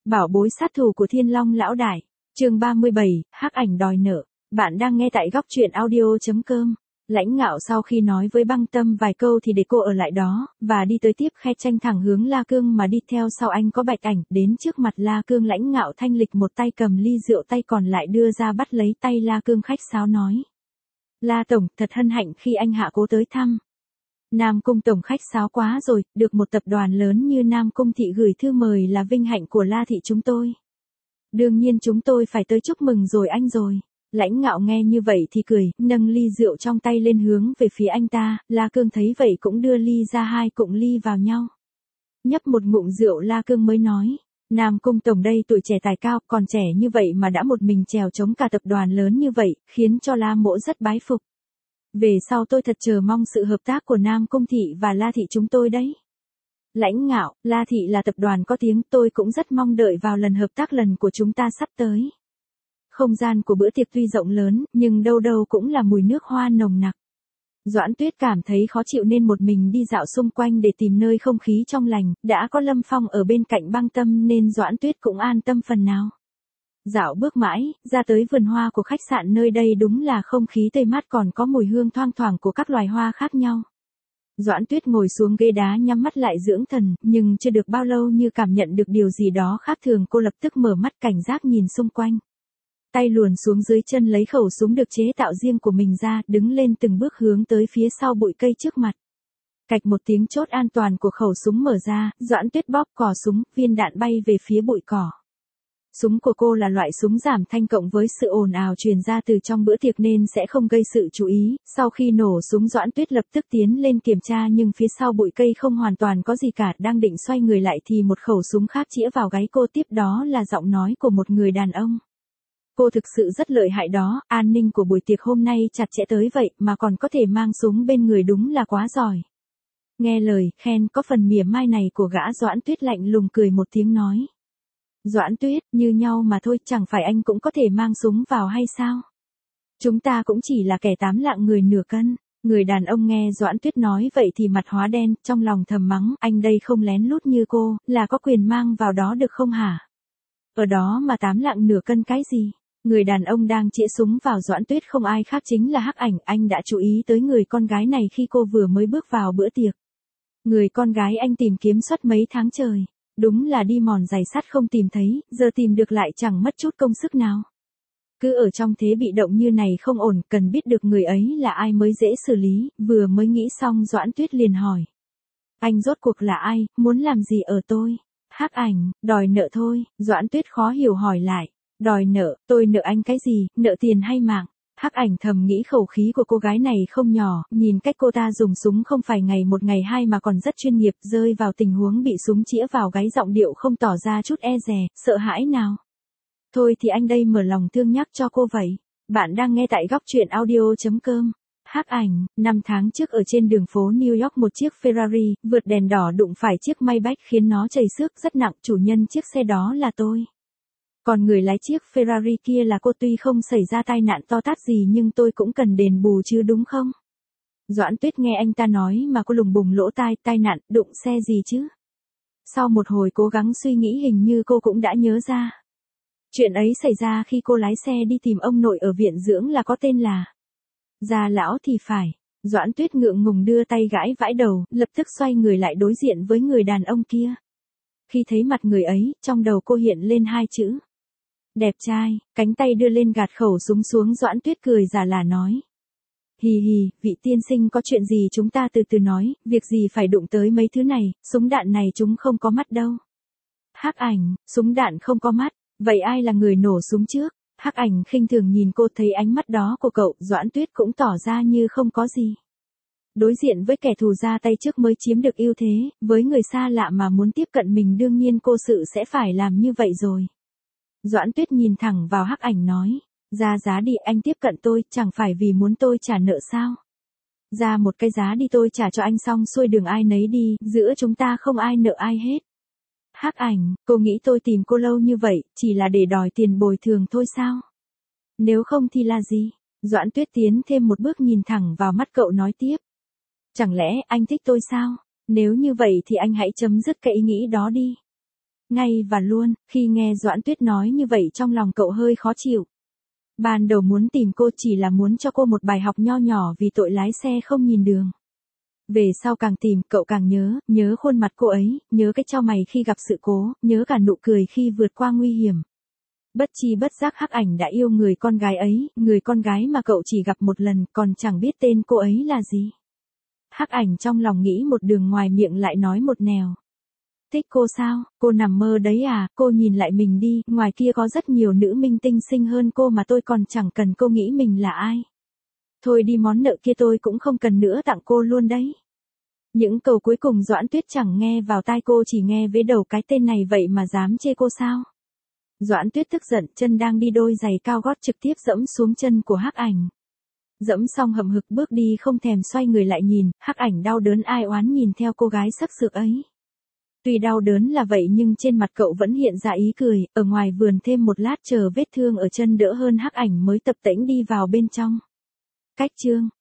Bảo bối sát thủ của Thiên Long lão đại. Chương 37, hắc ảnh đòi nợ. Bạn đang nghe tại góc truyện audio.com. Lãnh Ngạo sau khi nói với Băng Tâm vài câu thì để cô ở lại đó, và đi tới tiếp khe tranh thẳng hướng La Cương mà đi theo sau anh có Bạch Ảnh, đến trước mặt La Cương. Lãnh Ngạo thanh lịch một tay cầm ly rượu, tay còn lại đưa ra bắt lấy tay La Cương, khách sáo nói. La Tổng, thật hân hạnh khi anh hạ cố tới thăm. Nam Cung Tổng khách sáo quá rồi, được một tập đoàn lớn như Nam Cung Thị gửi thư mời là vinh hạnh của La Thị chúng tôi. Đương nhiên chúng tôi phải tới chúc mừng rồi anh rồi. Lãnh Ngạo nghe như vậy thì cười, nâng ly rượu trong tay lên hướng về phía anh ta. La Cương thấy vậy cũng đưa ly ra, hai cụng ly vào nhau. Nhấp một ngụm rượu La Cương mới nói. Nam Cung Tổng đây tuổi trẻ tài cao, còn trẻ như vậy mà đã một mình chèo chống cả tập đoàn lớn như vậy, khiến cho La Mỗ rất bái phục. Về sau tôi thật chờ mong sự hợp tác của Nam Cung Thị và La Thị chúng tôi đấy. Lãnh Ngạo, La Thị là tập đoàn có tiếng, tôi cũng rất mong đợi vào lần hợp tác lần của chúng ta sắp tới. Không gian của bữa tiệc tuy rộng lớn, nhưng đâu đâu cũng là mùi nước hoa nồng nặc. Doãn Tuyết cảm thấy khó chịu nên một mình đi dạo xung quanh để tìm nơi không khí trong lành, đã có Lâm Phong ở bên cạnh Băng Tâm nên Doãn Tuyết cũng an tâm phần nào. Dạo bước mãi, ra tới vườn hoa của khách sạn, nơi đây đúng là không khí tươi mát, còn có mùi hương thoang thoảng của các loài hoa khác nhau. Doãn Tuyết ngồi xuống ghế đá nhắm mắt lại dưỡng thần, nhưng chưa được bao lâu như cảm nhận được điều gì đó khác thường, cô lập tức mở mắt cảnh giác nhìn xung quanh. Tay luồn xuống dưới chân lấy khẩu súng được chế tạo riêng của mình ra, đứng lên từng bước hướng tới phía sau bụi cây trước mặt. Cạch một tiếng, chốt an toàn của khẩu súng mở ra, Doãn Tuyết bóp cò súng, viên đạn bay về phía bụi cỏ. Súng của cô là loại súng giảm thanh, cộng với sự ồn ào truyền ra từ trong bữa tiệc nên sẽ không gây sự chú ý. Sau khi nổ súng, Doãn Tuyết lập tức tiến lên kiểm tra, nhưng phía sau bụi cây không hoàn toàn có gì cả. Đang định xoay người lại thì một khẩu súng khác chĩa vào gáy cô, tiếp đó là giọng nói của một người đàn ông. Cô thực sự rất lợi hại đó, an ninh của buổi tiệc hôm nay chặt chẽ tới vậy mà còn có thể mang súng bên người, đúng là quá giỏi. Nghe lời khen có phần mỉa mai này của gã, Doãn Tuyết lạnh lùng cười một tiếng nói. Doãn Tuyết, như nhau mà thôi, chẳng phải anh cũng có thể mang súng vào hay sao? Chúng ta cũng chỉ là kẻ 8 lạng người nửa cân. Người đàn ông nghe Doãn Tuyết nói vậy thì mặt hóa đen, trong lòng thầm mắng, anh đây không lén lút như cô, là có quyền mang vào đó được không hả? Ở đó mà 8 lạng nửa cân cái gì? Người đàn ông đang chĩa súng vào Doãn Tuyết không ai khác chính là Hắc Ảnh. Anh đã chú ý tới người con gái này khi cô vừa mới bước vào bữa tiệc. Người con gái anh tìm kiếm suốt mấy tháng trời. Đúng là đi mòn giày sắt không tìm thấy, giờ tìm được lại chẳng mất chút công sức nào. Cứ ở trong thế bị động như này không ổn, cần biết được người ấy là ai mới dễ xử lý. Vừa mới nghĩ xong, Doãn Tuyết liền hỏi. Anh rốt cuộc là ai, muốn làm gì ở tôi? Hắc Ảnh, đòi nợ thôi. Doãn Tuyết khó hiểu hỏi lại. Đòi nợ, tôi nợ anh cái gì, nợ tiền hay mạng? Hắc Ảnh thầm nghĩ khẩu khí của cô gái này không nhỏ, nhìn cách cô ta dùng súng không phải ngày một ngày hai mà còn rất chuyên nghiệp, rơi vào tình huống bị súng chĩa vào gáy giọng điệu không tỏ ra chút e dè, sợ hãi nào. Thôi thì anh đây mở lòng thương nhắc cho cô vậy. Bạn đang nghe tại góc truyện audio.com. Hắc Ảnh, 5 tháng trước ở trên đường phố New York, một chiếc Ferrari vượt đèn đỏ đụng phải chiếc Maybach khiến nó chảy xước rất nặng, chủ nhân chiếc xe đó là tôi. Còn người lái chiếc Ferrari kia là cô, tuy không xảy ra tai nạn to tát gì nhưng tôi cũng cần đền bù chứ đúng không? Doãn Tuyết nghe anh ta nói mà cô lùng bùng lỗ tai, tai nạn, đụng xe gì chứ? Sau một hồi cố gắng suy nghĩ hình như cô cũng đã nhớ ra. Chuyện ấy xảy ra khi cô lái xe đi tìm ông nội ở viện dưỡng là có tên là Gia Lão thì phải. Doãn Tuyết ngượng ngùng đưa tay gãi vãi đầu, lập tức xoay người lại đối diện với người đàn ông kia. Khi thấy mặt người ấy, trong đầu cô hiện lên hai chữ. Đẹp trai, cánh tay đưa lên gạt khẩu súng xuống, Doãn Tuyết cười giả là nói. Hì hì, vị tiên sinh có chuyện gì chúng ta từ từ nói, việc gì phải đụng tới mấy thứ này, súng đạn này chúng không có mắt đâu. Hắc Ảnh, súng đạn không có mắt, vậy ai là người nổ súng trước? Hắc Ảnh khinh thường nhìn cô, thấy ánh mắt đó của cậu, Doãn Tuyết cũng tỏ ra như không có gì. Đối diện với kẻ thù ra tay trước mới chiếm được ưu thế, với người xa lạ mà muốn tiếp cận mình đương nhiên cô sự sẽ phải làm như vậy rồi. Doãn Tuyết nhìn thẳng vào Hắc Ảnh nói, ra giá đi, anh tiếp cận tôi, chẳng phải vì muốn tôi trả nợ sao? Ra một cái giá đi, tôi trả cho anh xong xuôi đường ai nấy đi, giữa chúng ta không ai nợ ai hết. Hắc Ảnh, cô nghĩ tôi tìm cô lâu như vậy, chỉ là để đòi tiền bồi thường thôi sao? Nếu không thì là gì? Doãn Tuyết tiến thêm một bước nhìn thẳng vào mắt cậu nói tiếp. Chẳng lẽ anh thích tôi sao? Nếu như vậy thì anh hãy chấm dứt cái ý nghĩ đó đi. Ngay và luôn, khi nghe Doãn Tuyết nói như vậy trong lòng cậu hơi khó chịu. Ban đầu muốn tìm cô chỉ là muốn cho cô một bài học nho nhỏ vì tội lái xe không nhìn đường. Về sau càng tìm, cậu càng nhớ khuôn mặt cô ấy, nhớ cái chau mày khi gặp sự cố, nhớ cả nụ cười khi vượt qua nguy hiểm. Bất chi bất giác Hắc Ảnh đã yêu người con gái ấy, người con gái mà cậu chỉ gặp một lần, còn chẳng biết tên cô ấy là gì. Hắc Ảnh trong lòng nghĩ một đường, ngoài miệng lại nói một nẻo. Thích cô sao, cô nằm mơ đấy à, cô nhìn lại mình đi, ngoài kia có rất nhiều nữ minh tinh xinh hơn cô mà tôi còn chẳng cần cô nghĩ mình là ai. Thôi đi, món nợ kia tôi cũng không cần nữa, tặng cô luôn đấy. Những câu cuối cùng Doãn Tuyết chẳng nghe vào tai cô, chỉ nghe với đầu cái tên này vậy mà dám chê cô sao. Doãn Tuyết tức giận, chân đang đi đôi giày cao gót trực tiếp dẫm xuống chân của Hắc Ảnh. Dẫm xong hậm hực bước đi không thèm xoay người lại nhìn, Hắc Ảnh đau đớn ai oán nhìn theo cô gái sắc sược ấy. Tuy đau đớn là vậy nhưng trên mặt cậu vẫn hiện ra ý cười, ở ngoài vườn thêm một lát chờ vết thương ở chân đỡ hơn Hắc Ảnh mới tập tễnh đi vào bên trong. Cách chương